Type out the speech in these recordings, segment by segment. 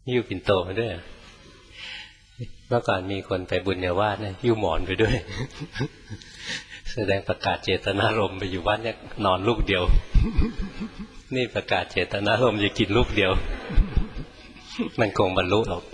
หิ้วปิ่นโตมาด้วยเมื่อก่อนมีคนไปบุญญาวาสเนี่ยหิ้วหมอนไปด้วยแสดงประกาศเจตนารมณ์ไปอยู่บ้านเนี่ยนอนลูกเดียวนี่ประกาศเจตนารมณ์จะกินลูกเดียวมันคงบรรลุหรอก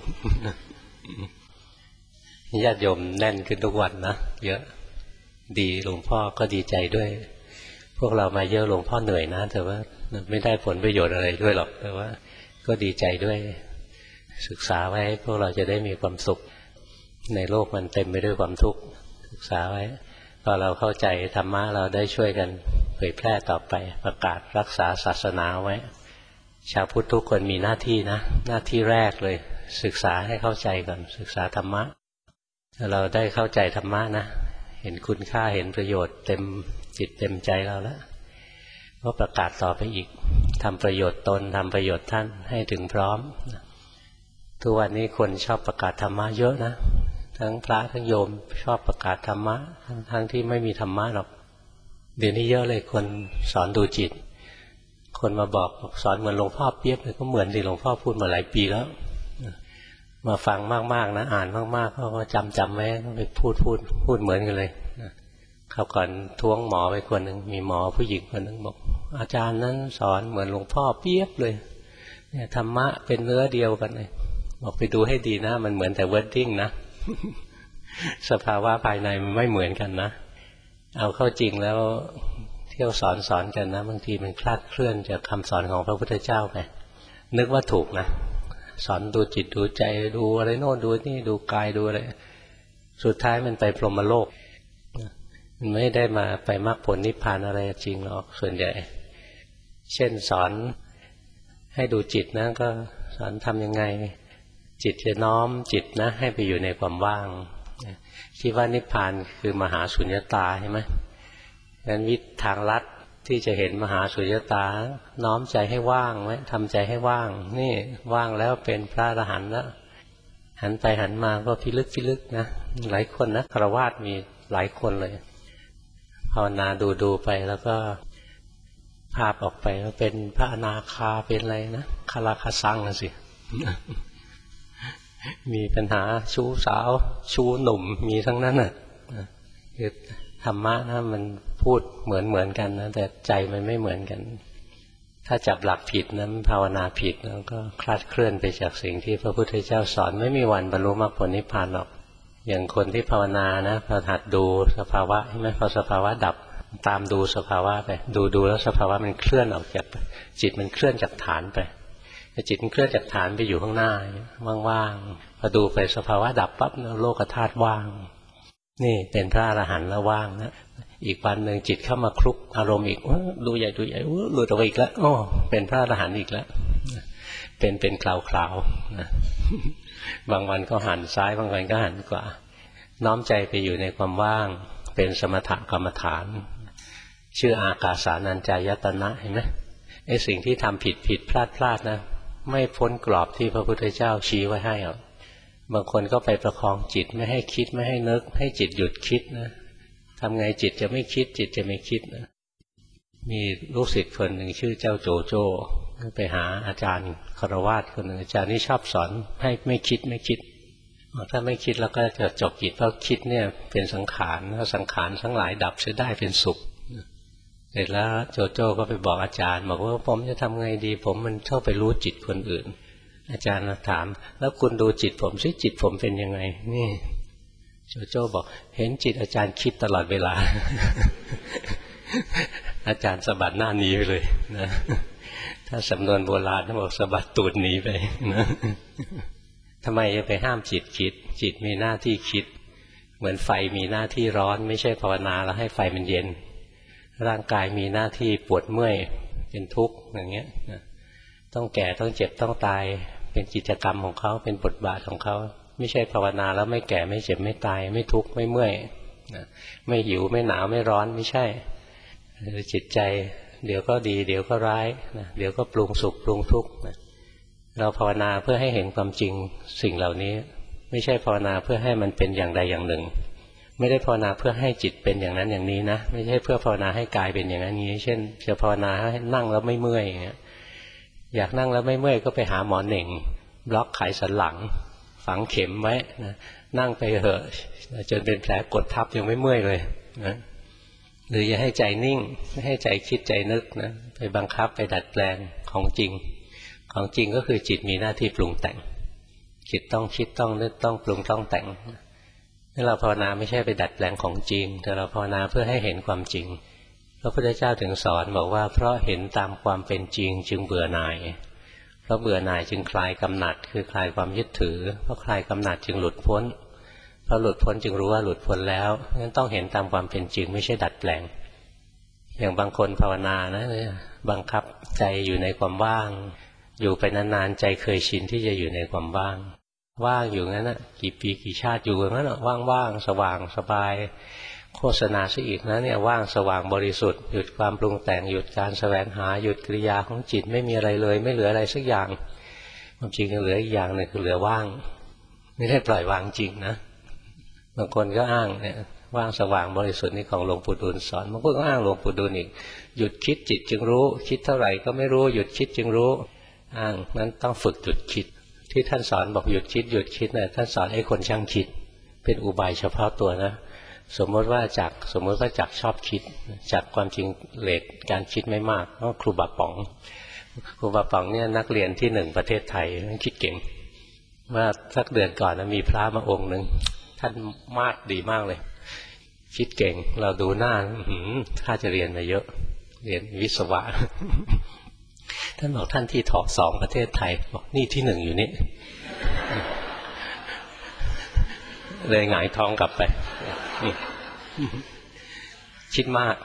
ญาติโยมแน่นขึ้นทุกวันนะเยอะดีหลวงพ่อก็ดีใจด้วยพวกเรามาเยอะหลวงพ่อเหนื่อยนะแต่ว่าไม่ได้ผลประโยชน์อะไรด้วยหรอกแต่ว่าก็ดีใจด้วยศึกษาไว้พวกเราจะได้มีความสุขในโลกมันเต็มไปด้วยความทุกข์ศึกษาไว้พอเราเข้าใจธรรมะเราได้ช่วยกันเผยแพร่ต่อไปประกาศรักษาศาสนาไว้ชาวพุทธทุกคนมีหน้าที่นะหน้าที่แรกเลยศึกษาให้เข้าใจก่อนศึกษาธรรมะถ้าเราได้เข้าใจธรรมะนะเห็นคุณค่าเห็นประโยชน์เต็มจิตเต็มใจเราแล้วก็ประกาศต่อไปอีกทำประโยชน์ตนทำประโยชน์ท่านให้ถึงพร้อมทุกวันนี้คนชอบประกาศธรรมะเยอะนะทั้งพระทั้งโยมชอบประกาศธรรมะทั้งที่ไม่มีธรรมะหรอกเดี๋ยวนี้เยอะเลยคนสอนดูจิตคนมาบอกสอนเหมือนหลวงพ่อเปี๊ยบเลยก็เหมือนที่หลวงพ่อพูดมาหลายปีแล้วมาฟังมากๆนะอ่านมากๆเขาก็จำไว้ก็ไปพูดเหมือนกันเลยคราวก่อนท้วงหมอไปคนหนึ่งมีหมอผู้หญิงคนหนึ่งบอกอาจารย์นั้นสอนเหมือนหลวงพ่อเปี๊ยบเลยเนี่ยธรรมะเป็นเนื้อเดียวกันเลยบอกไปดูให้ดีนะมันเหมือนแต่วอร์ดดิ้งนะสภาวะภายในมันไม่เหมือนกันนะเอาเข้าจริงแล้วเที่ยวสอนกันนะบางทีมันคลาดเคลื่อนจากคำสอนของพระพุทธเจ้าไปนึกว่าถูกนะสอนดูจิตดูใจดูอะไรโน่นดูนี่ดูกายดูอะไรสุดท้ายมันไปพรหมโลกมันไม่ได้มาไปมรรคผลนิพพานอะไรจริงหรอกส่วนใหญ่เช่นสอนให้ดูจิตนะก็สอนทำยังไงจิตจะน้อมจิตนะให้ไปอยู่ในความว่างที่ว่านิพพานคือมหาสุญญตาใช่ไหมงั้นวิธีทางลัดที่จะเห็นมหาสุญญตาน้อมใจให้ว่างไว้ทำใจให้ว่างนี่ว่างแล้วเป็นพระอรหันต์แล้วหันไปหันมาก็พิลึกนะหลายคนนะฆราวาสมีหลายคนเลยภาวนาดูไปแล้วก็ภาพออกไปว่าเป็นพระอนาคาเป็นอะไรนะคาราคาซังนะสิ มีปัญหาชู้สาวชู้หนุ่มมีทั้งนั้นน่ะคือธรรมะนะมันพูดเหมือนกันนะแต่ใจมันไม่เหมือนกันถ้าจับหลักผิดนะภาวนาผิดแล้วก็คลาดเคลื่อนไปจากสิ่งที่พระพุทธเจ้าสอนไม่มีวันบรรลุมรรคผลนิพพานหรอกอย่างคนที่ภาวนานะพอหัดดูสภาวะใช่ไหมพอสภาวะดับตามดูสภาวะไปดูแล้วสภาวะมันเคลื่อนออกจากจิตมันเคลื่อนจากฐานไปจิตมันเคลื่อนจากฐานไปอยู่ข้างหน้าว่างๆพอดูไปสภาวะดับปั๊บโลกธาตุว่างนี่เป็นพระอรหันต์แล้วว่างนะอีกวันหนึ่งจิตเข้ามาคลุกอารมณ์อีกดูใหญ่หลุดออกไปอีกแล้วโอ้เป็นพระอรหันต์อีกแล้วเป็นคราวๆนะบางวันก็หันซ้ายบางวันก็หันขวาน้อมใจไปอยู่ในความว่างเป็นสมถกรรมฐานชื่ออากาสานัญจายตนะเห็นไหมไอ้สิ่งที่ทำผิดพลาดนะไม่พ้นกรอบที่พระพุทธเจ้าชี้ไว้ให้หรอกบางคนก็ไปประคองจิตไม่ให้คิดไม่ให้นึกให้จิตหยุดคิดนะทำไงจิตจะไม่คิดจิตจะไม่คิดนะมีลูกศิษย์คนหนึ่งชื่อเจ้าโจโจ้ไปหาอาจารย์คฤหัสถ์คนหนึ่งอาจารย์นี่ชอบสอนให้ไม่คิดถ้าไม่คิดแล้วก็จะจบจิตเพราะคิดเนี่ยเป็นสังขารแล้วสังขารทั้งหลายดับเสียได้เป็นสุขเสร็จแล้วโจโจ้ก็ไปบอกอาจารย์บอกว่าผมจะทำไงดีผมมันชอบไปรู้จิตคนอื่นอาจารย์ถามแล้วคุณดูจิตผมซิจิตผมเป็นยังไงนี่โจโจ้บอกเห็นจิตอาจารย์คิดตลอดเวลา อาจารย์สะบัดหน้าหนีไปเลยนะถ้าสำนวนโบราณเขาบอกสะบัดตูดหนีไปนะทำไมจะไปห้ามจิตคิดจิตมีหน้าที่คิดเหมือนไฟมีหน้าที่ร้อนไม่ใช่ภาวนาแล้วให้ไฟมันเย็นร่างกายมีหน้าที่ปวดเมื่อยเป็นทุกข์อย่างเงี้ยต้องแก่ต้องเจ็บต้องตายเป็นกิจกรรมของเขาเป็นบทบาทของเขาไม่ใช่ภาวนาแล้วไม่แก่ไม่เจ็บไม่ตายไม่ทุกข์ไม่เมื่อยไม่หิวไม่หนาวไม่ร้อนไม่ใช่จิตใจเดี๋ยวก็ดีเดี๋ยวก็ร้ายเดี๋ยวก็ปรุงสุขปรุงทุกข์เราภาวนาเพื่อให้เห็นความจริงสิ่งเหล่านี้ไม่ใช่ภาวนาเพื่อให้มันเป็นอย่างใดอย่างหนึ่งไม่ได้ภาวนาเพื่อให้จิตเป็นอย่างนั้นอย่างนี้นะไม่ใช่เพื่อภาวนาให้กายเป็นอย่างนั้นนี้เช่นจะภาวนาให้นั่งแล้วไม่เมื่อยอย่างเงี้ยอยากนั่งแล้วไม่เมื่อยก็ไปหาหมอเหน่งบล็อกไขสันหลังฝังเข็มไว้นะนั่งไปเหอะจนเป็นแผลกดทับยังไม่เมื่อยเลยนะหรืออย่าให้ใจนิ่งไม่ให้ใจคิดใจนึกนะไปบังคับไปดัดแปลงของจริงก็คือจิตมีหน้าที่ปรุงแต่งจิตต้องคิดต้องนึกต้องปรุงต้องแต่งนี่เราภาวนาไม่ใช่ไปดัดแปลงของจริงแต่เราภาวนาเพื่อให้เห็นความจริงพระพุทธเจ้าถึงสอนบอกว่าเพราะเห็นตามความเป็นจริงจึงเบื่อหน่ายเพราะเบื่อหน่ายจึงคลายกำหนัดคือคลายความยึดถือเพราะคลายกำหนัดจึงหลุดพ้นเพราะหลุดพ้นจึงรู้ว่าหลุดพ้นแล้วงั้นต้องเห็นตามความเป็นจริงไม่ใช่ดัดแปลงอย่างบางคนภาวนานะบังคับใจอยู่ในความว่างอยู่ไปนานๆใจเคยชินที่จะอยู่ในความว่างอยู่งั้นน่ะกี่ปีกี่ชาติอยู่งั้นน่ะว่างๆสว่างสบายโฆษณาซะอีกนะเนี่ยว่างสว่างบริสุทธิ์หยุดความปรุงแต่งหยุดการแสวงหาหยุดกิริยาของจิตไม่มีอะไรเลยไม่เหลืออะไรสักอย่างความจริงยังเหลืออีกอย่างนึงคือเหลือว่างไม่ได้ปล่อยวางจริงนะบางคนก็อ้างเนี่ยว่างสว่างบริสุทธิ์นี่ของหลวงปู่ดูลสอนบางคนก็อ้างหลวงปู่ดูลอีกหยุดคิดจิตจึงรู้คิดเท่าไหร่ก็ไม่รู้หยุดคิดจึงรู้อ้างนั้นต้องฝึกหยุดคิดที่ท่านสอนบอกหยุดคิดเนี่ยท่านสอนให้คนช่างคิดเป็นอุบายเฉพาะตัวนะสมมติว่าจากชอบคิดจากความจริงเลทการคิดไม่มากก็ครูบาป๋องเนี่ยนักเรียนที่หนึ่งประเทศไทยคิดเก่งเมื่อสักเดือนก่อนมีพระมาองค์หนึ่งท่านมาดดีมากเลยคิดเก่งเราดูหน้าถ้าจะเรียนมาเยอะเรียนวิศวะท่านบอกท่านที่ถอสองประเทศไทยบอกนี่ที่หนึ่งอยู่นี่เลยหงายท้องกลับไปคิดมาก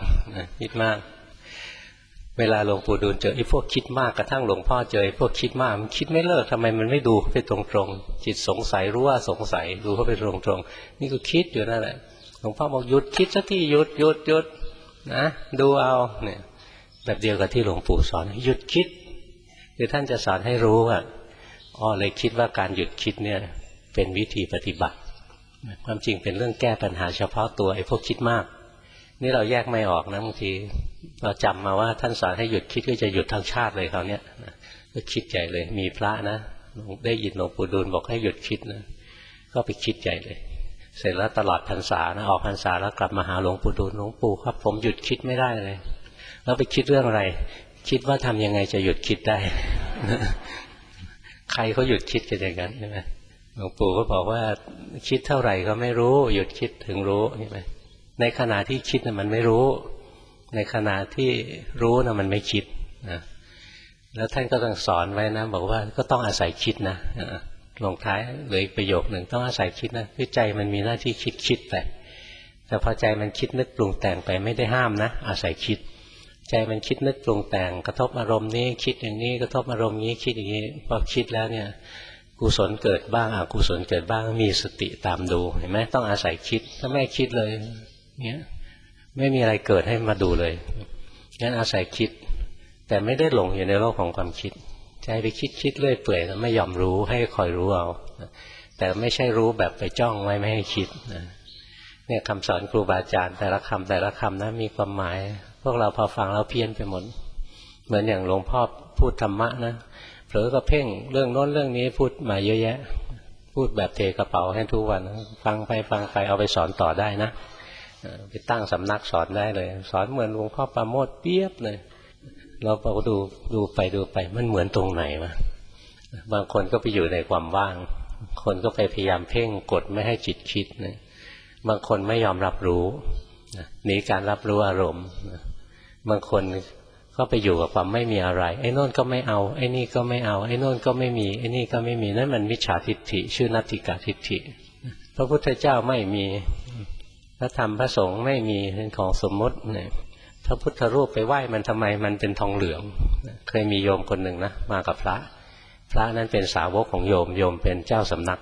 เวลาหลวงปู่ดูลเจอไอ้พวกคิดมากกระทั่งหลวงพ่อเจอไอ้พวกคิดมากมันคิดไม่เลิกทำไมมันไม่ดูไปตรงๆจิตสงสัยรู้ว่าสงสัยดูเข้าไปตรงๆนี่ก็คิดอยู่นั่นแหละหลวงพ่อบอกหยุดคิดสักทีหยุดนะดูเอาเนี่ยแบบเดียวกับที่หลวงปู่สอนหยุดคิดคือท่านจะสอนให้รู้ว่าเลยคิดว่าการหยุดคิดเนี่ยเป็นวิธีปฏิบัติความจริงเป็นเรื่องแก้ปัญหาเฉพาะตัวไอ้พวกคิดมากนี่เราแยกไม่ออกนะบางทีเราจำมาว่าท่านสอนให้หยุดคิดก็จะหยุดทั้งชาติเลยเขาเนี่ยก็คิดใหญ่เลยมีพระนะได้ยินหลวงปู่ดูลบอกให้หยุดคิดนะก็ไปคิดใหญ่เลยเสร็จแล้วตลอดพรรษานะออกพรรษาแล้วกลับมาหาหลวงปู่ดูลหลวงปู่ครับผมหยุดคิดไม่ได้เลยแล้วไปคิดเรื่องอะไรคิดว่าทำยังไงจะหยุดคิดได้ ใครเขาหยุดคิดกันอย่างนั้นใช่ไหมหลวงปู่ก็บอกว่าคิดเท่าไหร่ก็ไม่รู้หยุดคิดถึงรู้ใช่ไหมในขณะที่คิดน่ะมันไม่รู้ในขณะที่รู้น่ะมันไม่คิดนะแล้วท่านก็ต้องสอนไว้นะบอกว่าก็ต้องอาศัยคิดนะลงท้ายเหลืออีกประโยคหนึ่งต้องอาศัยคิดนะคือใจมันมีหน้าที่คิดไปแต่พอใจมันคิดนึกปรุงแต่งไปไม่ได้ห้ามนะอาศัยคิดใจมันคิดนึกปรุงแต่งกระทบอารมณ์นี้คิดอย่างนี้กระทบอารมณ์นี้คิดอย่างนี้พอคิดแล้วเนี่ยกุศลเกิดบ้างอกุศลเกิดบ้างมีสติตามดูเห็นไหมต้องอาศัยคิดถ้าไม่คิดเลยเงี้ยไม่มีอะไรเกิดให้มาดูเลยงั้นอาศัยคิดแต่ไม่ได้หลงอยู่ในโลกของความคิดใจไปคิดเรื่อยเปื่อยแล้วไม่ยอมรู้ให้คอยรู้เอาแต่ไม่ใช่รู้แบบไปจ้องไว้ไม่ให้คิดเนี่ยคำสอนครูบาอาจารย์แต่ละคำนะมีความหมายพวกเราพอฟังแล้วเพี้ยนไปหมดเหมือนอย่างหลวงพ่อพูดธรรมะนะเผลอก็เพ่งเรื่องโน้นเรื่องนี้พูดมาเยอะแยะพูดแบบเทกระเป๋าให้ทุกวันฟังไปเอาไปสอนต่อได้นะไปตั้งสำนักสอนได้เลยสอนเหมือนหลวงพ่อปราโมทย์เปียบเลยเราพอดูไปมันเหมือนตรงไหนวะบางคนก็ไปอยู่ในความว่างคนก็ไปพยายามเพ่งกดไม่ให้จิตคิดนะบางคนไม่ยอมรับรู้หนีการรับรู้อารมณ์บางคนก็ไปอยู่กับความไม่มีอะไรไอ้โน่นก็ไม่เอาไอ้นี่ก็ไม่เอาไอ้โน่นก็ไม่มีไอ้นี่ก็ไม่มีนั่นมันมิจฉาทิฏฐิชื่อนัตถิกาทิฏฐิพระพุทธเจ้าไม่มีพระธรรมพระสงฆ์ไม่มีเป็นของสมมติเนี่ยพระพุทธรูปไปไหว้มันทำไมมันเป็นทองเหลืองเคยมีโยมคนหนึ่งนะมากับพระนั้นเป็นสาวกของโยมเป็นเจ้าสำนัก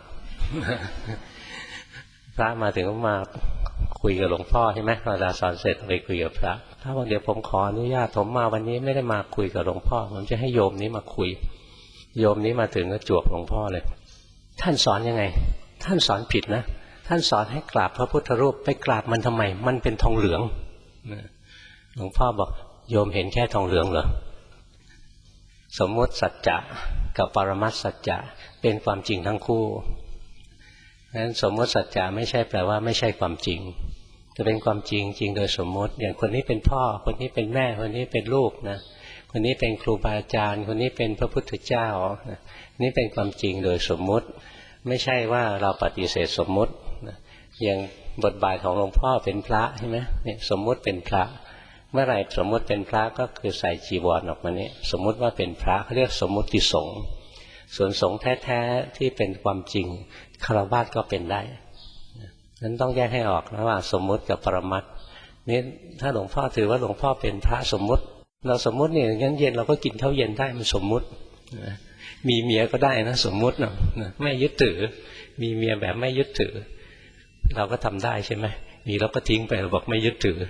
พระมาถึงก็มาคุยกับหลวงพ่อใช่ไหมเวลาสอนเสร็จไปคุยกับพระบอกเดี๋ยวผมขออนุญาตผมมาวันนี้ไม่ได้มาคุยกับหลวงพ่อผมจะให้โยมนี้มาคุยโยมนี้มาถึงก็จวบหลวงพ่อเลยท่านสอนยังไงท่านสอนผิดนะท่านสอนให้กราบพระพุทธรูปไปกราบมันทำไมมันเป็นทองเหลืองหลวงพ่อบอกโยมเห็นแค่ทองเหลืองเหรอสมมติสัจจะกับปรมัตถสัจจะเป็นความจริงทั้งคู่งั้นสมมติสัจจะไม่ใช่แปลว่าไม่ใช่ความจริงจะเป็นความจริงจริงโดยสมมติอย่างคนนี้เป็นพ่อคนนี้เป็นแม่คนนี้เป็นลูกนะคนนี้เป็นครูบาอาจารย์คนนี้เป็นพระพุทธเจ้านี่เป็นความจริงโดยสมมุติไม่ใช่ว่าเราปฏิเสธสมมุติอย่างบทบาทของหลวงพ่อเป็นพระใช่ไหมเนี่ยสมมุติเป็นพระเมื่อไหร่สมมุติเป็นพระก็คือใส่จีวรออกมานี้สมมุติว่าเป็นพระเขาเรียกสมมุติสงฆ์ส่วนสงฆ์แท้ๆที่เป็นความจริงฆราวาสก็เป็นได้นั้นต้องแยกให้ออกระหว่างสมมุติกับปรมัตถ์นี่ถ้าหลวงพ่อถือว่าหลวงพ่อเป็นพระสมมุติเราสมมุติเนี่ยงั้นเย็นเราก็กินข้าวเย็นได้มันสมมุติมีเมียก็ได้นะสมมุตินะไม่ยึดถือมีเมียแบบไม่ยึดถือเราก็ทำได้ใช่ไหมมีเราก็ทิ้งไปเราบอกไม่ยึดถือ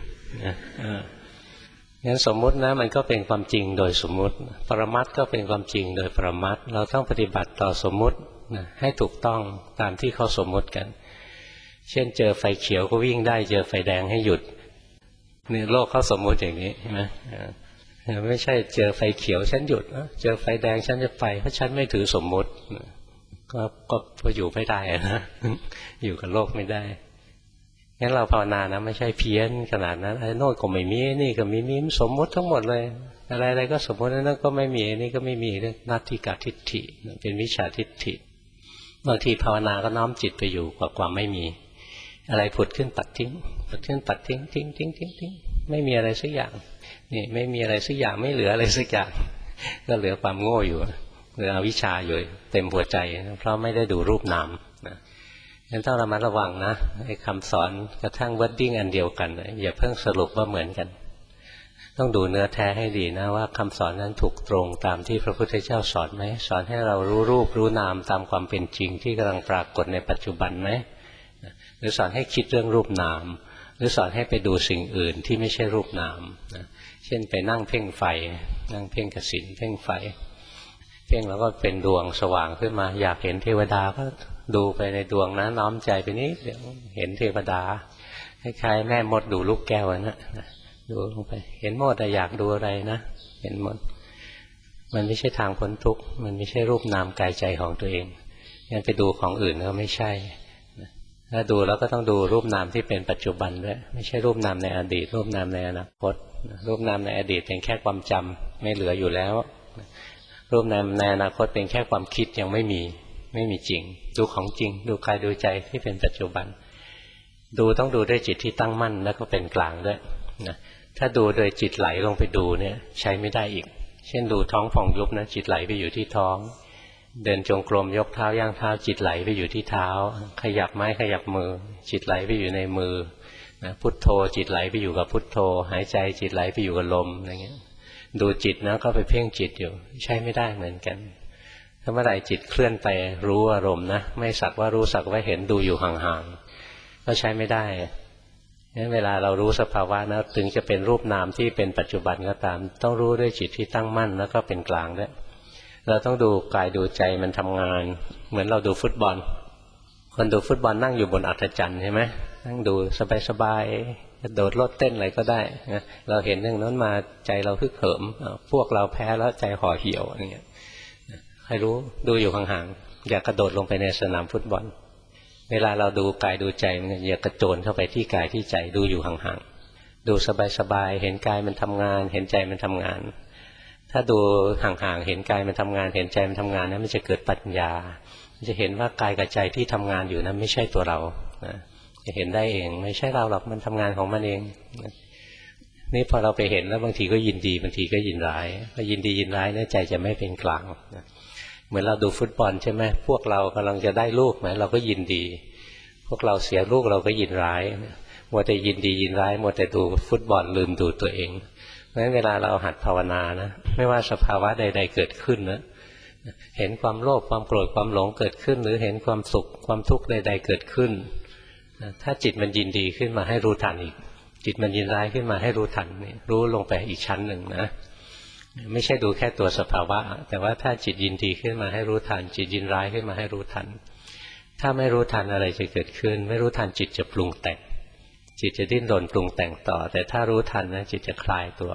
งั้นสมมุตินะมันก็เป็นความจริงโดยสมมุติปรมัตถ์ก็เป็นความจริงโดยปรมัตถ์เราต้องปฏิบัติต่อสมมุติให้ถูกต้องตามที่เขาสมมุติกันเช่นเจอไฟเขียวก็วิ่งได้เจอไฟแดงให้หยุดนี่โลกเขาสมมุติอย่างนี้ใช่ไหมไม่ใช่เจอไฟเขียวฉันหยุดเจอไฟแดงฉันจะไปเพราะฉันไม่ถือสมมุติก็อยู่ไม่ได้นะอยู่กับโลกไม่ได้งั้นเราภาวนานะไม่ใช่เพี้ยนขนาดนั้นไอ้โน่นก็ไม่มีนี่ก็มีสมมุติทั้งหมดเลยอะไรก็สมมุตินั่นก็ไม่มีนี่ก็ไม่มีเรื่องนัตถิกาทิฏฐิเป็นวิชชาทิฏฐิบางทีภาวนาก็น้อมจิตไปอยู่กับความไม่มีอะไรผุดขึ้นปัดทิ้งผุดขึ้นปัดทิ้งไม่มีอะไรสักอย่างนี่ไม่มีอะไรสักอย่างไม่เหลืออะไรสักอย่างก็เหลือความโง่อยู่เหลืออวิชชาอยู่เต็มหัวใจเพราะไม่ได้ดูรูปนามนะงั้นต้องระมัดระวังนะไอ้คำสอนกระทั่งวัดดิ้งอันเดียวกันอย่าเพิ่งสรุปว่าเหมือนกันต้องดูเนื้อแท้ให้ดีนะว่าคำสอนนั้นถูกตรงตามที่พระพุทธเจ้าสอนไหมสอนให้เรารู้รูปรู้นามตามความเป็นจริงที่กำลังปรากฏในปัจจุบันไหมหรือสอนให้คิดเรื่องรูปนามหรือสอนให้ไปดูสิ่งอื่นที่ไม่ใช่รูปนามเช่นไปนั่งเพ่งไฟนั่งเพ่งกสิณเพ่งไฟเพ่งแล้วก็เป็นดวงสว่างขึ้นมาอยากเห็นเทวดาก็ดูไปในดวงนะน้อมใจไปนี้เดี๋ยวเห็นเทวดาคล้ายๆแม่มดดูลูกแก้วนะดูลงไปเห็นหมดแต่อยากดูอะไรนะเห็นหมดมันไม่ใช่ทางพ้นทุกข์มันไม่ใช่รูปนามกายใจของตัวเองงั้นไปดูของอื่นก็ไม่ใช่ถ้าดูแล้วก็ต้องดูรูปนามที่เป็นปัจจุบันด้วยไม่ใช่รูปนามในอดีตรูปนามในอนาคตรูปนามในอดีตเป็นแค่ความจำไม่เหลืออยู่แล้วรูปนามในอนาคตเป็นแค่ความคิดยังไม่มีจริงดูของจริงดูกายดูใจที่เป็นปัจจุบันดูต้องดูด้วยจิตที่ตั้งมั่นแล้วก็เป็นกลางด้วยนะถ้าดูโดยจิตไหลลงไปดูเนี่ยใช้ไม่ได้อีกเช่นดูท้องผ่องยุบนะจิตไหลไปอยู่ที่ท้องเดินจงกรมยกเท้าย่างเท้าจิตไหลไปอยู่ที่เท้าขยับไม้ขยับมือจิตไหลไปอยู่ในมือนะพุทโธจิตไหลไปอยู่กับพุทโธหายใจจิตไหลไปอยู่กับลมอะไรเงี้ยดูจิตนะก็ไปเพ่งจิตอยู่ใช้ไม่ได้เหมือนกันถ้าเมื่อไหร่จิตเคลื่อนไปรู้อารมณ์นะไม่สักว่ารู้สักว่าเห็นดูอยู่ห่างๆก็ใช้ไม่ได้งั้นเวลาเรารู้สภาวะนะถึงจะเป็นรูปนามที่เป็นปัจจุบันก็ตามต้องรู้ด้วยจิตที่ตั้งมั่นแล้วก็เป็นกลางด้วยเราต้องดูกายดูใจมันทำงานเหมือนเราดูฟุตบอลคนดูฟุตบอลนั่งอยู่บนอัฐจันทร์ใช่ไหมนั่งดูสบายๆกระโดดโลดเต้นอะไรก็ได้นะเราเห็นเรื่องนั้นมาใจเราฮึกเหิมพวกเราแพ้แล้วใจห่อเหี่ยวอะไรเงี้ยใครรู้ดูอยู่ห่างๆอย่ากระโดดลงไปในสนามฟุตบอลเวลาเราดูกายดูใจมันอย่ากระโจนเข้าไปที่กายที่ใจดูอยู่ห่างๆดูสบายๆเห็นกายมันทำงานเห็นใจมันทำงานถ้าดูห่างๆเห็นกายมันทำงานเห็นใจมันทำงานนะมันจะเกิดปัญญาจะเห็นว่ากายกับใจที่ทำงานอยู่นั้นไม่ใช่ตัวเราจะเห็นได้เองไม่ใช่เราหรอกมันทำงานของมันเองนี่พอเราไปเห็นแล้วบางทีก็ยินดีบางทีก็ยินร้ายพอยินดียินร้ายเนี่ยใจจะไม่เป็นกลางเหมือนเราดูฟุตบอลใช่ไหมพวกเรากำลังจะได้ลูกไหมเราก็ยินดีพวกเราเสียลูกเราก็ยินร้ายมัวแต่ยินดียินร้ายมัวแต่ดูฟุตบอลลืมดูตัวเองเพราะฉะนั้นเวลาเราหัดภาวนานะไม่ว่าสภาวะใดๆเกิดขึ้นนะเห็นความโลภความโกรธความหลงเกิดขึ้นหรือเห็นความสุขความทุกข์ใดๆเกิดขึ้นถ้าจิตมันยินดีขึ้นมาให้รู้ทันอีกจิตมันยินร้ายขึ้นมาให้รู้ทันรู้ลงไปอีกชั้นหนึ่งนะไม่ใช่ดูแค่ตัวสภาวะแต่ว่าถ้าจิตยินดีขึ้นมาให้รู้ทันจิตยินร้ายขึ้นมาให้รู้ทันถ้าไม่รู้ทันอะไรจะเกิดขึ้นไม่รู้ทันจิตจะปรุงแต่งจิตจะดิ้นรนปรุงแต่งต่อแต่ถ้ารู้ทันนะจิตจะคลายตัวออก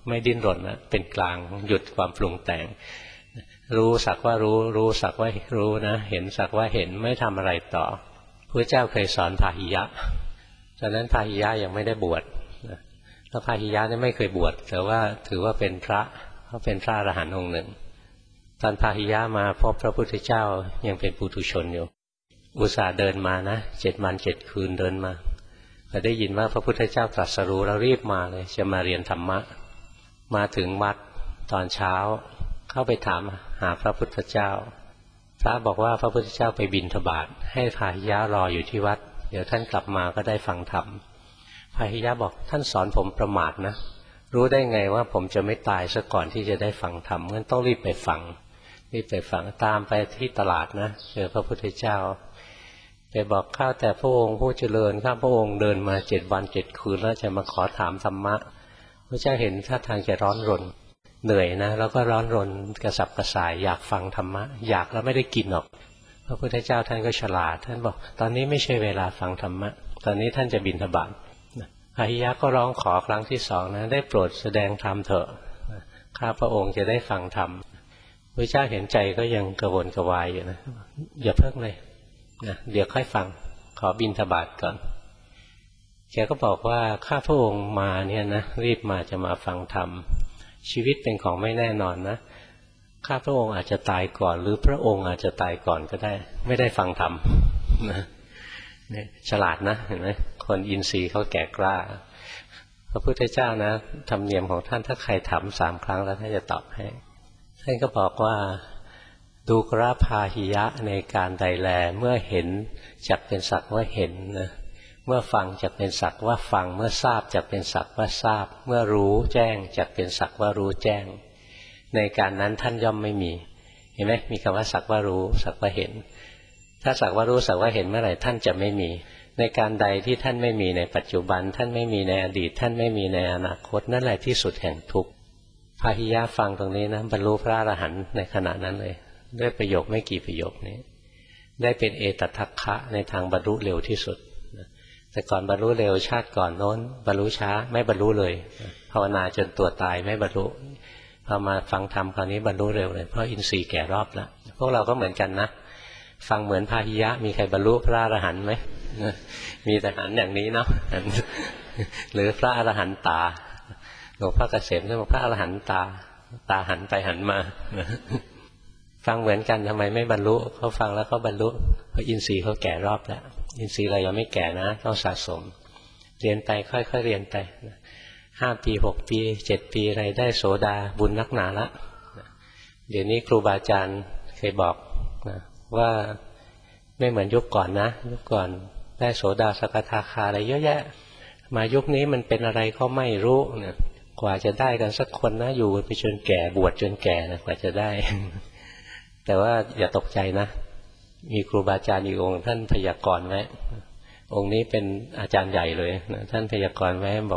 ไม่ดิ้นรนนะเป็นกลางหยุดความปรุงแต่งรู้สักว่ารู้รู้สักว่ารู้นะเห็นสักว่าเห็นไม่ทำอะไรต่อพระเจ้าเคยสอนพาหิยะตอนนั้นพาหิยะยังไม่ได้บวชแล้วพาหิยะนี่ไม่เคยบวชแต่ว่าถือว่าเป็นพระเขาเป็นพระอรหันต์องค์หนึ่งตอนพาหิยะมาพบพระพุทธเจ้ายังเป็นปุถุชนอยู่อุตส่าห์เดินมานะ7 วัน 7 คืนเดินมาพอได้ยินว่าพระพุทธเจ้าตรัสรู้แล้วรีบมาเลยจะมาเรียนธรรมะมาถึงวัดตอนเช้าเข้าไปถามหาพระพุทธเจ้าพระบอกว่าพระพุทธเจ้าไปบิณฑบาตให้พาหิยะรออยู่ที่วัดเดี๋ยวท่านกลับมาก็ได้ฟังธรรมพาหิยะบอกท่านสอนผมประมาทนะรู้ได้ไงว่าผมจะไม่ตายซะก่อนที่จะได้ฟังธรรมงั้นต้องรีบไปฟังตามไปที่ตลาดนะเจอพระพุทธเจ้าไปบอกข้าแต่พระองค์ผู้เจริญข้าพระองค์เดินมา7 วัน 7 คืนแล้วจะมาขอถามธรรมะพระเจ้าเห็นท่าทางจะร้อนรนเหนื่อยนะแล้วก็ร้อนรนกระสับกระส่ายอยากฟังธรรมะอยากแล้วไม่ได้กินหรอกพระพุทธเจ้าท่านก็ฉลาดท่านบอกตอนนี้ไม่ใช่เวลาฟังธรรมะตอนนี้ท่านจะบิณฑบาตพาหิยะก็ร้องขอครั้งที่2นะได้โปรดแสดงธรรมเถอะข้าพระองค์จะได้ฟังธรรมพระเจ้าเห็นใจก็ยังกระวนกระวายอยู่นะอย่าเพิ่งเลยนะเดี๋ยวค่อยฟังขอบิณฑบาตก่อนแกก็บอกว่าข้าพระองค์มาเนี่ยนะรีบมาจะมาฟังธรรมชีวิตเป็นของไม่แน่นอนนะข้าพระองค์อาจจะตายก่อนหรือพระองค์อาจจะตายก่อนก็ได้ไม่ได้ฟังธรรมนะฉลาดนะเห็นไหมคนอินทรีย์เขาแก่กล้าพระพุทธเจ้านะธรรมเนียมของท่านถ้าใครถาม3 ครั้งแล้วท่านจะตอบให้ท่านก็บอกว่าดูกราพาหิยะในการใดแลเมื่อเห็นจักเป็นสักว่าเห็นนะเมื่อฟังจักเป็นสักว่าฟังเมื่อทราบจักเป็นสักว่าทราบเมื่อรู้แจ้งจักเป็นสักว่ารู้แจ้งในการนั้นท่านย่อมไม่มีเห็นไหมมีคำว่าสักว่ารู้สักว่าเห็นถ้าสักว่ารู้สักว่าเห็นเมื่อไหร่ท่านจะไม่มีในการใดที่ท่านไม่มีในปัจจุบันท่านไม่มีในอดีตท่านไม่มีในอนาคตนั่นแหละที่สุดแห่งทุกข์พาหิยะฟังตรงนี้นะบรรลุพระอรหันต์ในขณะนั้นเลยด้วยประโยคไม่กี่ประโยคนี้ได้เป็นเอตทัคคะในทางบรรลุเร็วที่สุดแต่ก่อนบรรลุเร็วชาติก่อนโน้นบรรลุช้าไม่บรรลุเลยภาวนาจนตัวตายไม่บรรลุพอมาฟังธรรมคราวนี้บรรลุเร็วเลยเพราะอินทรีย์แก่รอบแล้วพวกเราก็เหมือนกันนะฟังเหมือนพาหิยะมีใครบรรลุพระอรหันต์ไหมมีแต่หันอย่างนี้เนาะหรือพระอรหันต์ตาหลวงพ่อเกษมท่านบอกพระอรหันต์ตาหันไปหันมาฟังเหมือนกันทำไมไม่บรรลุเขาฟังแล้วเขาบรรลุเพราะอินทรีย์เขาแก่รอบแล้วอินทรีย์เรายังไม่แก่นะต้องสะสมเรียนไปค่อยๆเรียนไป5 ปี 6 ปี 7 ปีอะไรได้โสดาบุญนักหนาละเดี๋ยวนี้ครูบาอาจารย์เคยบอกนะว่าไม่เหมือนยุคก่อนนะยุคก่อนได้โสดาสกทาคาอะไรเยอะแยะมายุคนี้มันเป็นอะไรก็ไม่รู้เนี่ยกว่าจะได้กันสักคนนะอยู่ไปจนแก่บวชจนแก่นะกว่าจะได้ แต่ว่าอย่าตกใจนะมีครูบาอาจารย์อีกองค์ท่านพยากรณ์ไว้องค์นี้เป็นอาจารย์ใหญ่เลยนะท่านพยากรณ์ไว้บอก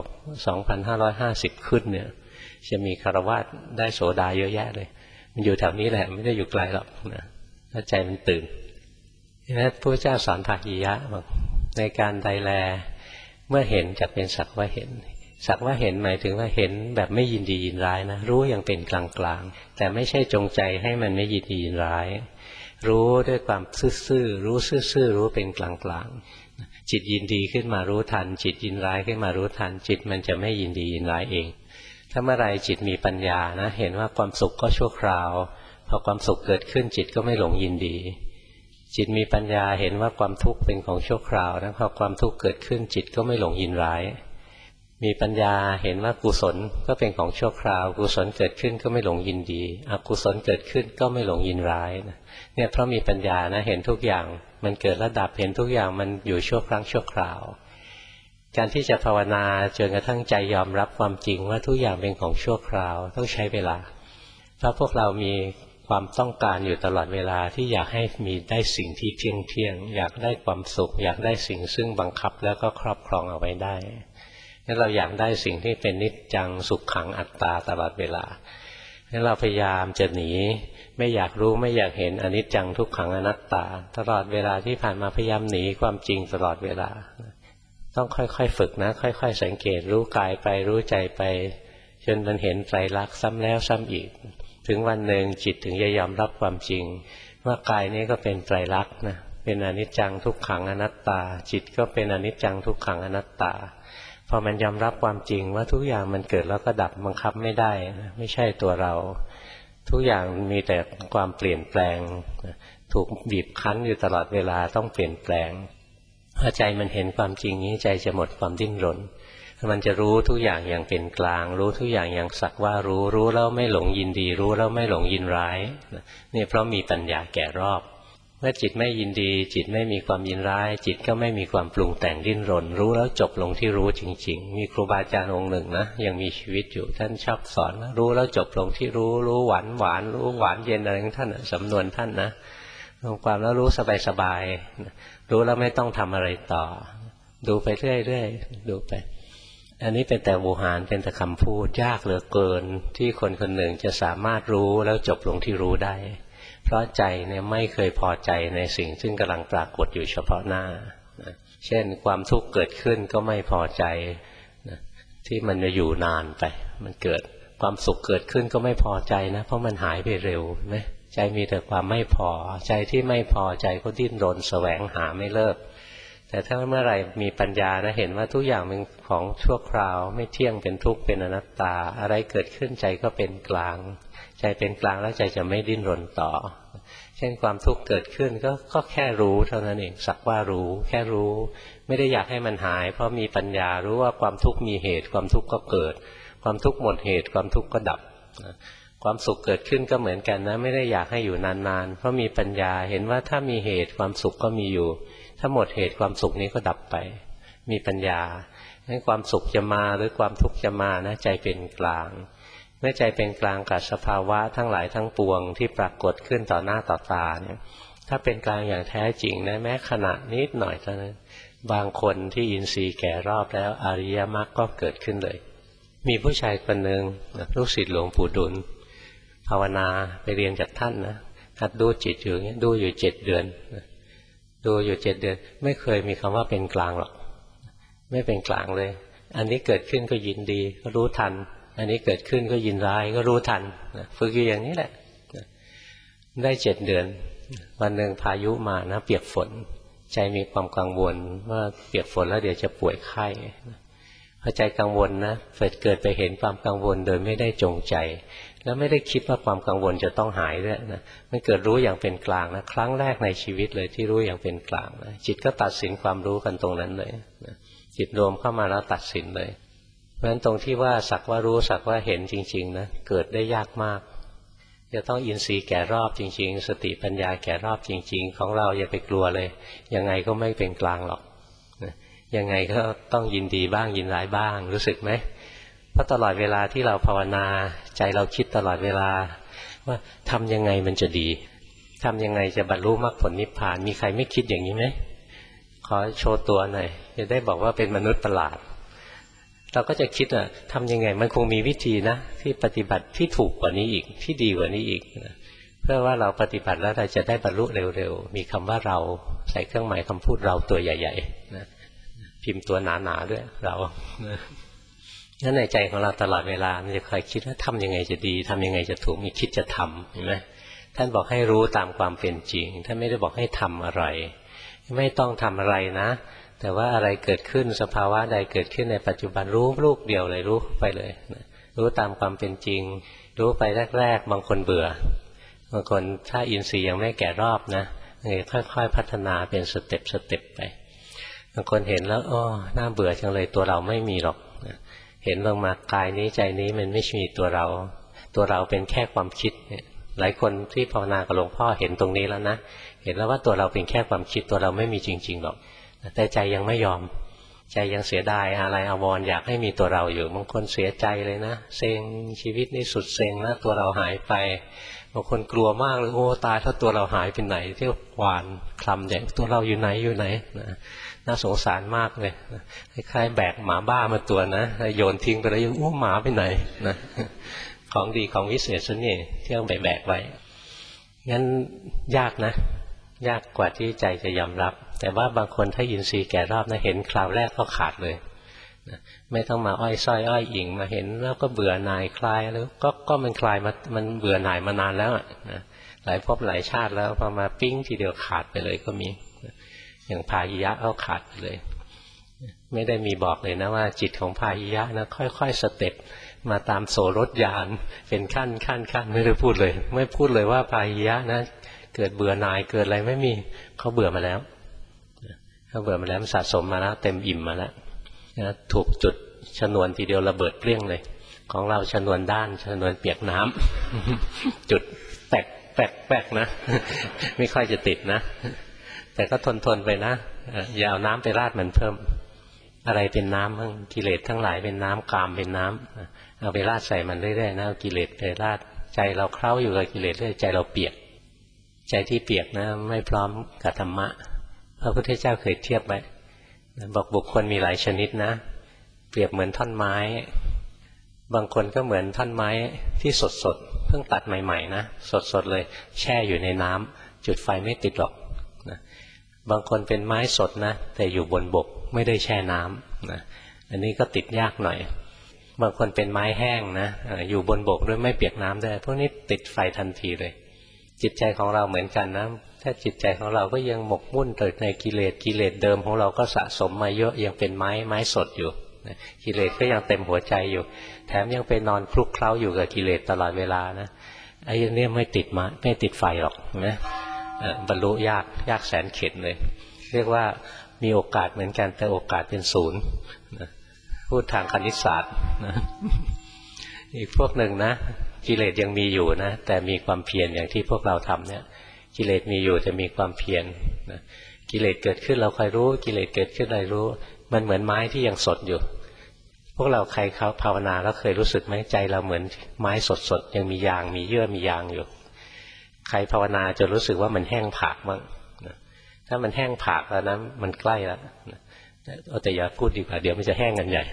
2,550 ขึ้นเนี่ยจะมีคฤหัสถ์ได้โสดาเยอะแยะเลยมันอยู่แถวนี้แหละไม่ได้อยู่ไกลหรอกนะถ้าใจมันตื่นฉะนั้นพระเจ้าสอนพาหิยะบอกในการใดแลเมื่อเห็นจักเป็นสักว่าเห็นสักว่าเห็นหมายถึงว่าเห็นแบบไม่ยินดียินร้ายนะรู้อย่างเป็นกลางๆแต่ไม่ใช่จงใจให้มันไม่ยินดียินร้ายรู้ด้วยความซื่อๆรู้ซื่อๆรู้เป็นกลางๆจิตยินดีขึ้นมารู้ทันจิตยินร้ายขึ้นมารู้ทันจิตมันจะไม่ยินดียินร้ายเองถ้าเมื่อไรจิตมีปัญญานะเห็นว่าความสุขก็ชั่วคราวพอความสุขเกิดขึ้นจิตก็ไม่หลงยินดีจิตมีปัญญาเห็นว่าความทุกข์เป็นของชั่วคราวนะพอความทุกข์เกิดขึ้นจิตก็ไม่หลงยินร้ายมีปัญญาเห็นว่ากุศลก็เป็นของชั่วคราวกุศลเกิดขึ้นก็ไม่หลงยินดีอกุศลเกิดขึ้นก็ไม่หลงยินร้ายเนี่ยเพราะมีปัญญานะเห็นทุกอย่างมันเกิดและดับเห็นทุกอย่างมันอยู่ชั่วครั้งชั่วคราวการที่จะภาวนาจนกระทั่งใจยอมรับความจริงว่าทุกอย่างเป็นของชั่วคราวต้องใช้เวลาเพราะพวกเรามีความต้องการอยู่ตลอดเวลาที่อยากให้มีได้สิ่งที่เที่ยงอยากได้ความสุขอยากได้สิ่งซึ่งบังคับแล้วก็ครอบครองเอาไว้ได้งั้นเราอยากได้สิ่งที่เป็นนิจจังสุขขังอัตตาตลอดเวลางั้นเราพยายามจะหนีไม่อยากรู้ไม่อยากเห็นอนิจจังทุกขังอนัตตาตลอดเวลาที่ผ่านมาพยายามหนีความจริงตลอดเวลาต้องค่อยๆฝึกนะค่อยๆสังเกตรู้กายไปรู้ใจไปจนมันเห็นไตรลักษณ์ซ้ำแล้วซ้ำอีกถึงวันหนึ่งจิตถึงจะยอมรับความจริงว่ากายนี้ก็เป็นไตรลักษณ์นะเป็นอนิจจังทุกขังอนัตตาจิตก็เป็นอนิจจังทุกขังอนัตตาพอมันยอมรับความจริงว่าทุกอย่างมันเกิดแล้วก็ดับบังคับไม่ได้ไม่ใช่ตัวเราทุกอย่างมีแต่ความเปลี่ยนแปลงถูกบีบคั้นอยู่ตลอดเวลาต้องเปลี่ยนแปลงพอใจมันเห็นความจริงนี้ใจจะหมดความดิ้นรนมันจะรู้ทุกอย่างอย่างเป็นกลางรู้ทุกอย่างอย่างสักว่ารู้แล้วไม่หลงยินดีรู้แล้วไม่หลงยินร้ายนี่เพราะมีปัญญาแก่รอบเมื่อจิตไม่ยินดีจิตไม่มีความยินร้ายจิตก็ไม่มีความปรุงแต่งดิ้นรนรู้แล้วจบลงที่รู้จริงๆมีครูบาอาจารย์องค์หนึ่งนะยังมีชีวิตอยู่ท่านชอบสอนรู้แล้วจบลงที่รู้หวานหวานรู้หวานเย็นอะไรของท่านสำนวนท่านนะลงความแล้วรู้สบายๆรู้แล้วไม่ต้องทำอะไรต่อดูไปเรื่อยๆดูไปอันนี้เป็นแต่โวหารเป็นแต่คำพูดยากเหลือเกินที่คนคนหนึ่งจะสามารถรู้แล้วจบลงที่รู้ได้เพราะใจเนี่ยไม่เคยพอใจในสิ่งซึ่งกำลังปรากฏอยู่เฉพาะหน้านะเช่นความทุกข์เกิดขึ้นก็ไม่พอใจนะที่มันจะอยู่นานไปมันเกิดความสุขเกิดขึ้นก็ไม่พอใจนะเพราะมันหายไปเร็วไหมใจมีแต่ความไม่พอใจที่ไม่พอใจก็ดิ้นรนแสวงหาไม่เลิกแต่ถ้าเมื่อไหร่มีปัญญานะเห็นว่าทุกอย่างเป็นของชั่วคราวไม่เที่ยงเป็นทุกข์เป็นอนัตตาอะไรเกิดขึ้นใจก็เป็นกลางใจเป็นกลางแล้วใจจะไม่ดิ้นรนต่อเช่นความทุกข์เกิดขึ้นก็แค่รู้เท่านั้นเองสักว่ารู้แค่รู้ไม่ได้อยากให้มันหายเพราะมีปัญญารู้ว่าความทุกข์มีเหตุความทุกข์ก็เกิดความทุกข์หมดเหตุความทุกข์ก็ดับความสุขเกิดขึ้นก็เหมือนกันนะไม่ได้อยากให้อยู่นานๆเพราะมีปัญญาเห็นว่าถ้ามีเหตุความสุขก็มีอยู่ถ้าหมดเหตุความสุขนี้ก็ดับไปมีปัญญาให้ความสุขจะมาหรือความทุกข์จะมานะใจเป็นกลางเมื่อใจเป็นกลางกับสภาวะทั้งหลายทั้งปวงที่ปรากฏขึ้นต่อหน้าต่อตาเนี่ยถ้าเป็นกลางอย่างแท้จริงนะแม้ขณะนิดหน่อยเท่านั้นบางคนที่อินทรีย์แก่รอบแล้วอริยมรรคก็เกิดขึ้นเลยมีผู้ชายคนหนึ่งลูกศิษย์หลวงปู่ดุลภาวนาไปเรียนจากท่านนะหัดดูจิตอยู่อย่างนี้ดูอยู่7 เดือนดูอยู่7 เดือนไม่เคยมีคำว่าเป็นกลางหรอกไม่เป็นกลางเลยอันนี้เกิดขึ้นก็ยินดีก็รู้ทันอันนี้เกิดขึ้นก็ยินร้ายก็รู้ทันฝึกอยู่อย่างนี้แหละได้7 เดือนวันหนึ่งพายุมานะเปียกฝนใจมีความกังวลว่าเปียกฝนแล้วเดี๋ยวจะป่วยไข้พอใจกังวลนะเกิดไปเห็นความกังวลโดยไม่ได้จงใจแล้วไม่ได้คิดว่าความกังวลจะต้องหายด้วยนะมันเกิดรู้อย่างเป็นกลางนะครั้งแรกในชีวิตเลยที่รู้อย่างเป็นกลางนะจิตก็ตัดสินความรู้กันตรงนั้นเลยนะจิตรวมเข้ามาแล้วตัดสินเลยเพราะฉะนั้นตรงที่ว่าสักว่ารู้สักว่าเห็นจริงๆนะเกิดได้ยากมากจะต้องอินทรีย์แก่รอบจริงๆสติปัญญาแก่รอบจริงๆของเราอย่าไปกลัวเลยยังไงก็ไม่เป็นกลางหรอกยังไงก็ต้องยินดีบ้างยินร้ายบ้างรู้สึกไหมเพราะตลอดเวลาที่เราภาวนาใจเราคิดตลอดเวลาว่าทำยังไงมันจะดีทำยังไงจะบรรลุมรรคผลนิพพานมีใครไม่คิดอย่างนี้ไหมขอโชว์ตัวหน่อยจะได้บอกว่าเป็นมนุษย์ประหลาดเราก็จะคิดว่าทำยังไงมันคงมีวิธีนะที่ปฏิบัติที่ถูกกว่านี้อีกที่ดีกว่านี้อีกเพื่อว่าเราปฏิบัติแล้วเราจะได้บรรลุเร็วๆมีคำว่าเราใส่เครื่องหมายคำพูดเราตัวใหญ่ๆนะพิมพ์ตัวหนาๆด้วยเรานั่นในใจของเราตลอดเวลามันจะคอยคิดว่าทำยังไงจะดีทำยังไงจะถูกมีคิดจะทำเห็นไหมท่านบอกให้รู้ตามความเป็นจริงท่านไม่ได้บอกให้ทำอะไรไม่ต้องทำอะไรนะแต่ว่าอะไรเกิดขึ้นสภาวะใดเกิดขึ้นในปัจจุบันรู้ลูกเดียวเลยรู้ไปเลยรู้ตามความเป็นจริงรู้ไปแรกๆบางคนเบื่อบางคนถ้าอินทรีย์ยังไม่แก่รอบนะค่อยๆพัฒนาเป็นสเต็ปไปบางคนเห็นแล้วน่าเบื่อจังเลยตัวเราไม่มีหรอกเห็นลงมากายนี้ใจนี้มันไม่มีตัวเราเป็นแค่ความคิดหลายคนที่ภาวนากับหลวงพ่อเห็นตรงนี้แล้วนะเห็นแล้วว่าตัวเราเป็นแค่ความคิดตัวเราไม่มีจริงๆหรอกแต่ใจยังไม่ยอมใจยังเสียดายอะไรอาวรณ์อยากให้มีตัวเราอยู่บางคนเสียใจเลยนะเซ็งชีวิตนี่สุดเซ็งแล้วตัวเราหายไปบางคนกลัวมากเลยโอ้ตายถ้าตัวเราหายไปไหนเที่ยวหวานคลำใหญ่ตัวเราอยู่ไหนน่าสงสารมากเลยคล้ายๆแบกหมาบ้ามาตัวนะโยนทิ้งไปแล้วยังหมาไปไหนนะของดีของวิเศษซะนี่เที่ยวแบกไว้งั้นยากนะยากกว่าที่ใจจะยอมรับแต่ว่าบางคนถ้าอินทรีย์แก่รอบนะเห็นคราวแรกก็ขาดเลยไม่ต้องมาอ้อยส้อยอ้อยอิงมาเห็นแล้วก็เบื่อหน่ายคลายแล้วก็มันคลายมามันเบื่อหน่ายมานานแล้วนะหลายภพหลายชาติแล้วพอมาปิ้งทีเดียวขาดไปเลยก็มีอย่างพาหิยะเอาขาดไปเลยไม่ได้มีบอกเลยนะว่าจิตของพาหิยะนะค่อยๆสเต็ปมาตามโสรถยานเป็นขั้นไม่ได้พูดเลยไม่พูดเลยว่าพาหิยะนะเกิดเบื่อหน่ายเกิดอะไรไม่มีเขาเบื่อมาแล้วเขาเบื่อมาแล้วสะสมมาแล้วเต็มอิ่มมาแล้วนะถูกจุดชนวนทีเดียวระเบิดเปรี้ยงเลยของเราชนวนด้านชนวนเปียกน้ำ จุดแปลกนะ ไม่ค่อยจะติดนะแต่ก็ทนไปนะอย่าเอาน้ำไปราดมันเพิ่มอะไรเป็นน้ำบ้างกิเลสทั้งหลายเป็นน้ำกามเป็นน้ำเอาไปราดใส่มันเรื่อยๆนะเอากิเลสไปราดใจเราเคล้าอยู่กับกิเลสเรื่อยใจเราเปียกใจที่เปียกนะไม่พร้อมกับธรรมะพระพุทธเจ้าเคยเทียบไว้บอกบุคคลมีหลายชนิดนะเปรียบเหมือนท่อนไม้บางคนก็เหมือนท่อนไม้ที่สดเพิ่งตัดใหม่ๆนะสดเลยแช่อยู่ในน้ำจุดไฟไม่ติดหรอกนะบางคนเป็นไม้สดนะแต่อยู่บนบกไม่ได้แช่น้ำนะอันนี้ก็ติดยากหน่อยบางคนเป็นไม้แห้งนะอยู่บนบกด้วยไม่เปียกน้ำด้วยพวกนี้ติดไฟทันทีเลยจิตใจของเราเหมือนกันนะถ้าจิตใจของเราก็ยังหมกมุ่นติดในกิเลสเดิมของเราก็สะสมมาเยอะยังเป็นไม้สดอยู่กิเลสก็ยังเต็มหัวใจอยู่แถมยังไปนอนคลุกเคล้าอยู่กับกิเลสตลอดเวลานะไอ้นี่ไม่ติดไฟหรอกนะบรรลุยากแสนเข็ญเลยเรียกว่ามีโอกาสเหมือนกันแต่โอกาสเป็นศูนย์พูดทางคณิตศาสตร์นะอีกพวกหนึ่งนะกิเลสยังมีอยู่นะแต่มีความเพียรอย่างที่พวกเราทำเนี่ยกิเลสมีอยู่แต่มีความเพียรนะกิเลสเกิดขึ้นเราคอยรู้กิเลสเกิดขึ้นเรารู้มันเหมือนไม้ที่ยังสดอยู่พวกเราใครเขาภาวนาแล้วเคยรู้สึกไหมใจเราเหมือนไม้สดยังมียางมีเยื่อมียางอยู่ใครภาวนาจะรู้สึกว่ามันแห้งผากบ้างถ้ามันแห้งผากแล้วนะมันใกล้แล้วแต่อย่าพูดดีกว่าเดี๋ยวมันจะแห้งกันใหญ่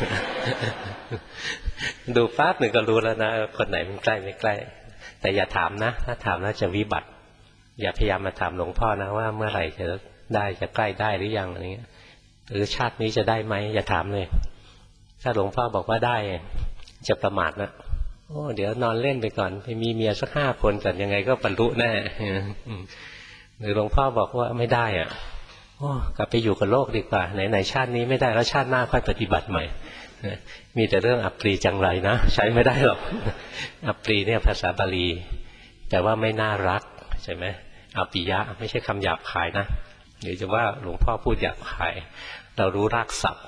ดูปั๊บหนึ่งก็รู้แล้วนะคนไหนมันใกล้ไม่ใกล้แต่อย่าถามนะถ้าถามแล้วจะวิบัติอย่าพยายามมาถามหลวงพ่อนะว่าเมื่อไหร่จะได้จะใกล้ได้หรือยังอะไรเงี้ยหรือชาตินี้จะได้ไหมอย่าถามเลยถ้าหลวงพ่อบอกว่าได้จะประมาทนะโอ้เดี๋ยวนอนเล่นไปก่อนไปมีเมียสัก5 คนก่อนยังไงก็บรรลุแน่หรือหลวงพ่อบอกว่าไม่ได้อ่ะกลับไปอยู่กับโลกดีกว่าไหนชาตินี้ไม่ได้แล้วชาติหน้าค่อยปฏิบัติใหม่มีแต่เรื่องอัปรีจังไรนะใช้ไม่ได้หรอกอัปรีเนี่ยภาษาบาลีแต่ว่าไม่น่ารักใช่ไหมอัปปิยะไม่ใช่คำหยาบคายนะหรือจะว่าหลวงพ่อพูดหยาบคายเรารู้รากศัพท์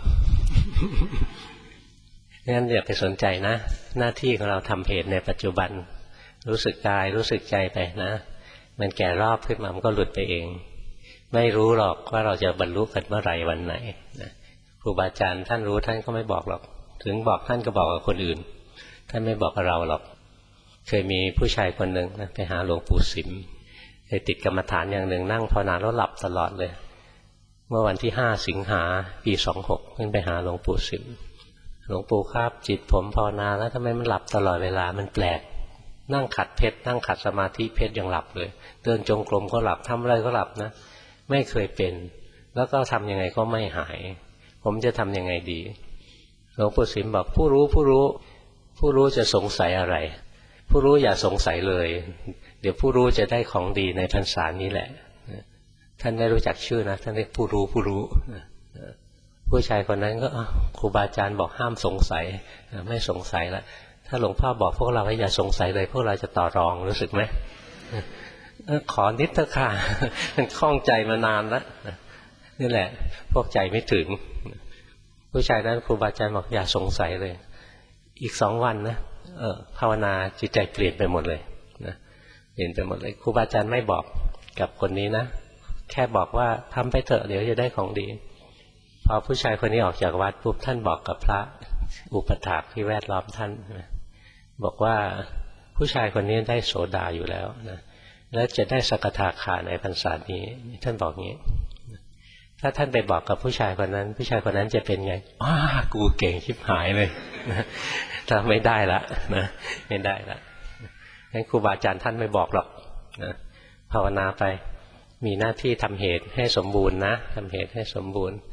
งั้นอย่าไปสนใจนะหน้าที่ของเราทำเหตุในปัจจุบันรู้สึกกายรู้สึกใจไปนะมันแก่รอบขึ้นมามันก็หลุดไปเองไม่รู้หรอกว่าเราจะบรรลุกันเมื่อไหร่วันไหนนะครูบาอาจารย์ท่านรู้ท่านก็ไม่บอกหรอกถึงบอกท่านก็บอกกับคนอื่นท่านไม่บอกกับเราหรอกเคยมีผู้ชายคนหนึ่งนะไปหาหลวงปู่สิมเคยติดกรรมฐานอย่างหนึ่งนั่งภาวนาแล้วหลับตลอดเลยเมื่อวันที่5 สิงหาปี26ขึ้นไปหาหลวงปู่สิมหลวงปู่ครับจิตผมภาวนาแล้วทำไมมันหลับตลอดเวลามันแปลกนั่งขัดเพชรนั่งขัดสมาธิเพชรยังหลับเลยเดินจงกรมก็หลับทำอะไรก็หลับนะไม่เคยเป็นแล้วก็ทำยังไงก็ไม่หายผมจะทำยังไงดีหลวงปู่สิมบอกผู้รู้จะสงสัยอะไรผู้รู้อย่าสงสัยเลยเดี๋ยวผู้รู้จะได้ของดีในพรรษานี้แหละท่านไม่รู้จักชื่อนะท่านเรียกผู้รู้ผู้ชายคนนั้นก็ครูบาอาจารย์บอกห้ามสงสัยไม่สงสัยแล้วถ้าหลวงพ่อบอกพวกเราให้อย่าสงสัยเลยพวกเราจะต่อรองรู้สึกไหมขอนิดเถอะค่ะมันคล่องใจมานานแล้วนี่แหละพวกใจไม่ถึงผู้ชายนั้นครูบาอาจารย์บอกอย่าสงสัยเลยอีก2 วันนะภาวนาจิตใจเปลี่ยนไปหมดเลยนะเปลี่ยนไปหมดเลยครูบาอาจารย์ไม่บอกกับคนนี้นะแค่บอกว่าทำไปเถอะเดี๋ยวจะได้ของดีพอผู้ชายคนนี้ออกจากวัดปุ๊บท่านบอกกับพระอุปถากที่แวดล้อมท่านบอกว่าผู้ชายคนนี้ได้โสดาอยู่แล้วนะแล้วจะได้สกทาคาในพรรษานี้ท่านบอกงี้ถ้าท่านไปบอกกับผู้ชายคนนั้นผู้ชายคนนั้นจะเป็นไงกูเก่งชิบหายเลยนะถ้าไม่ได้ละนะไม่ได้ละงั้นครูบาอาจารย์ท่านไม่บอกหรอกนะภาวนาไปมีหน้าที่ทำเหตุให้สมบูรณ์นะทำเหตุให้สมบูรณ์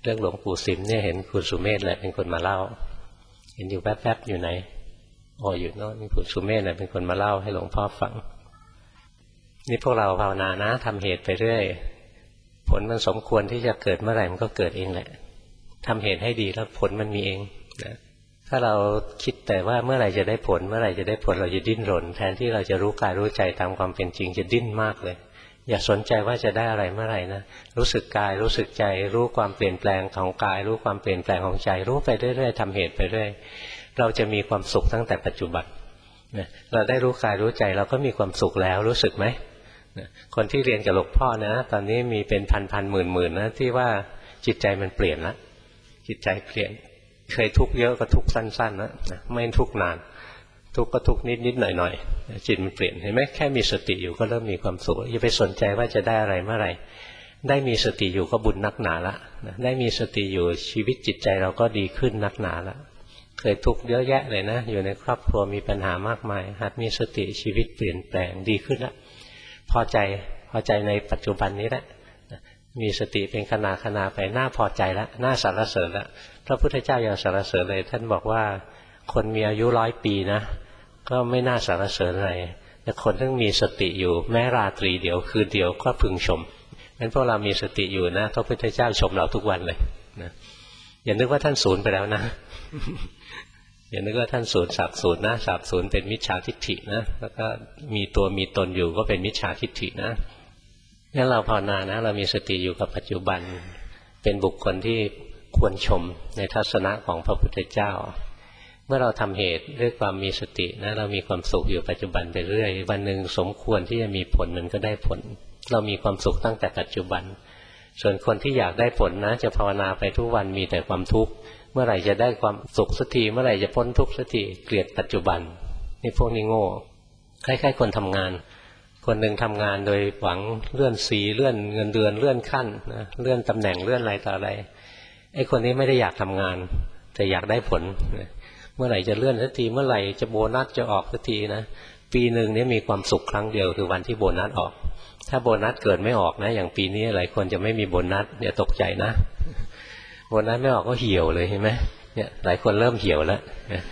เรื่องหลวงปู่สิมเนี่ยเห็นคุณสุเมธแหละเป็นคนมาเล่าเห็นอยู่แป๊บๆอยู่ไหนอ๋ออยู่โน่นคุณสุเมธแหละเป็นคนมาเล่าให้หลวงพ่อฟังนี่พวกเราภาวนานะทำเหตุไปเรื่อยผลมันสมควรที่จะเกิดเมื่อไหร่มันก็เกิดเองแหละทำเหตุให้ดีแล้วผลมันมีเองนะถ้าเราคิดแต่ว่าเมื่อไหร่จะได้ผลเมื่อไหร่จะได้ผลเราจะดิ้นรนแทนที่เราจะรู้กายรู้ใจตามความเป็นจริงจะดิ้นมากเลยอย่าสนใจว่าจะได้อะไรเมื่อไหร่นะรู้สึกกายรู้สึกใจรู้ความเปลี่ยนแปลงของกายรู้ความเปลี่ยนแปลงของใจรู้ไปเรื่อยๆทำเหตุไปเรื่อยเราจะมีความสุขตั้งแต่ปัจจุบันเราได้รู้กายรู้ใจเราก็มีความสุขแล้วรู้สึกไหมคนที่เรียนกับหลวงพ่อนะตอนนี้มีเป็นพันๆหมื่นๆนะที่ว่าจิตใจมันเปลี่ยนแล้วจิตใจเปลี่ยนเคยทุกข์เยอะก็ทุกข์สั้นๆนะไม่ทุกข์นานทุกข์ก็ทุกข์นิดๆหน่อยๆจิตมันเปลี่ยนเห็นไหมแค่มีสติอยู่ก็เริ่มมีความสุขอย่าไปสนใจว่าจะได้อะไรเมื่อไหร่ได้มีสติอยู่ก็บุญนักหนาละได้มีสติอยู่ชีวิตจิตใจเราก็ดีขึ้นนักหนาละเคยทุกข์เยอะแยะเลยนะอยู่ในครอบครัวมีปัญหามากมายหัดมีสติชีวิตเปลี่ยนแปลงดีขึ้นละพอใจในปัจจุบันนี้แหละมีสติเป็นขณะไปน่าพอใจแล้วน่าสรรเสริญแล้วพระพุทธเจ้ายังสรรเสริญเลยท่านบอกว่าคนมีอายุ100 ปีนะก็ไม่น่าสรรเสริญอะไรแต่คนที่มีสติอยู่แม้ราตรีเดียวคืนเดียวก็พึงชมงั้นพวกเรามีสติอยู่นะพระพุทธเจ้าชมเราทุกวันเลยนะอย่านึกว่าท่านสูญไปแล้วนะ อย่านึกว่าท่านสูญสาบสูญนะสาบสูญเป็นมิจฉาทิฏฐินะแล้วก็มีตัวมีตนอยู่ก็เป็นมิจฉาทิฏฐินะงั้นเราภาวนานะเรามีสติอยู่กับปัจจุบันเป็นบุคคลที่ควรชมในทัศนะของพระพุทธเจ้าเมื่อเราทำเหตุด้วยความมีสตินะเรามีความสุขอยู่ปัจจุบันไปเรื่อยวันหนึ่งสมควรที่จะมีผลมันก็ได้ผลเรามีความสุขตั้งแต่ปัจจุบันส่วนคนที่อยากได้ผลนะจะภาวนาไปทุกวันมีแต่ความทุกข์เมื่อไหร่จะได้ความสุขสักทีเมื่อไหร่จะพ้นทุกข์สักทีเกลียดปัจจุบันนี่พวกนี้โง่คล้ายๆคนทำงานคนหนึ่งทำงานโดยหวังเลื่อนสีเลื่อนเงินเดือนเลื่อนขั้นนะเลื่อนตำแหน่งเลื่อนอะไรต่ออะไรไอ้คนนี้ไม่ได้อยากทำงานแต่อยากได้ผลเมื่อไหร่จะเลื่อนสักทีเมื่อไหร่จะโบนัสจะออกสักทีนะปีหนึ่งนี่มีความสุขครั้งเดียวคือวันที่โบนัสออกถ้าโบนัสเกิดไม่ออกนะอย่างปีนี้หลายคนจะไม่มีโบนัสอย่าตกใจนะโบนัสไม่ออกก็เหี่ยวเลยเห็นไหมเนี่ยหลายคนเริ่มเหี่ยวแล้ว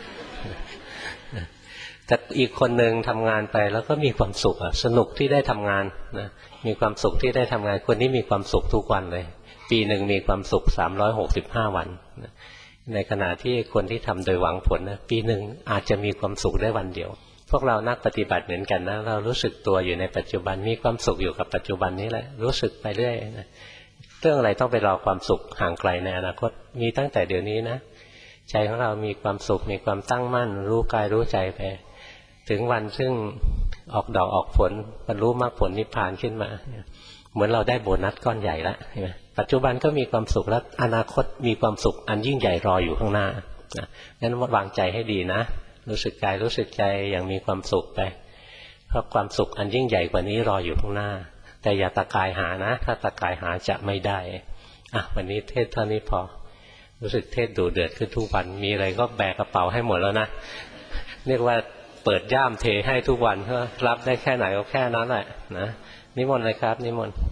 แต่อีกคนหนึ่งทำงานไปแล้วก็มีความสุขสนุกที่ได้ทำงานนะมีความสุขที่ได้ทำงานคนนี้มีความสุขทุกวันเลยปีหนึ่งมีความสุข365 วันในขณะที่คนที่ทำโดยหวังผลนะปีหนึ่งอาจจะมีความสุขได้วันเดียวพวกเรานักปฏิบัติเหมือนกันนะเรารู้สึกตัวอยู่ในปัจจุบันมีความสุขอยู่กับปัจจุบันนี้แหละรู้สึกไปเรื่อยนะเรื่องอะไรต้องไปรอความสุขห่างไกลในอนาคตมีตั้งแต่เดี๋ยวนี้นะใจของเรามีความสุขมีความตั้งมั่นรู้กายรู้ใจไปถึงวันซึ่งออกดอกออกผลบรรลุมรรคผลนิพพานขึ้นมาเหมือนเราได้โบนัสก้อนใหญ่แล้วใช่ไหมปัจจุบันก็มีความสุขแล้วอนาคตมีความสุขอันยิ่งใหญ่รออยู่ข้างหน้างั้นวางใจให้ดีนะรู้สึกกายรู้สึกใจอย่างมีความสุขไปเพราะความสุขอันยิ่งใหญ่กว่านี้รออยู่ข้างหน้าแต่อย่าตะกายหานะถ้าตะกายหาจะไม่ได้วันนี้เทศเท่านี้พอรู้สึกเทศดูเดือดขึ้นทุกวันมีอะไรก็แบกกระเป๋าให้หมดแล้วนะเรียกว่าเปิดย่ามเทให้ทุกวันเพื่อรับได้แค่ไหนก็แค่นั้นแหละนะนิมนต์เลยครับนิมนต์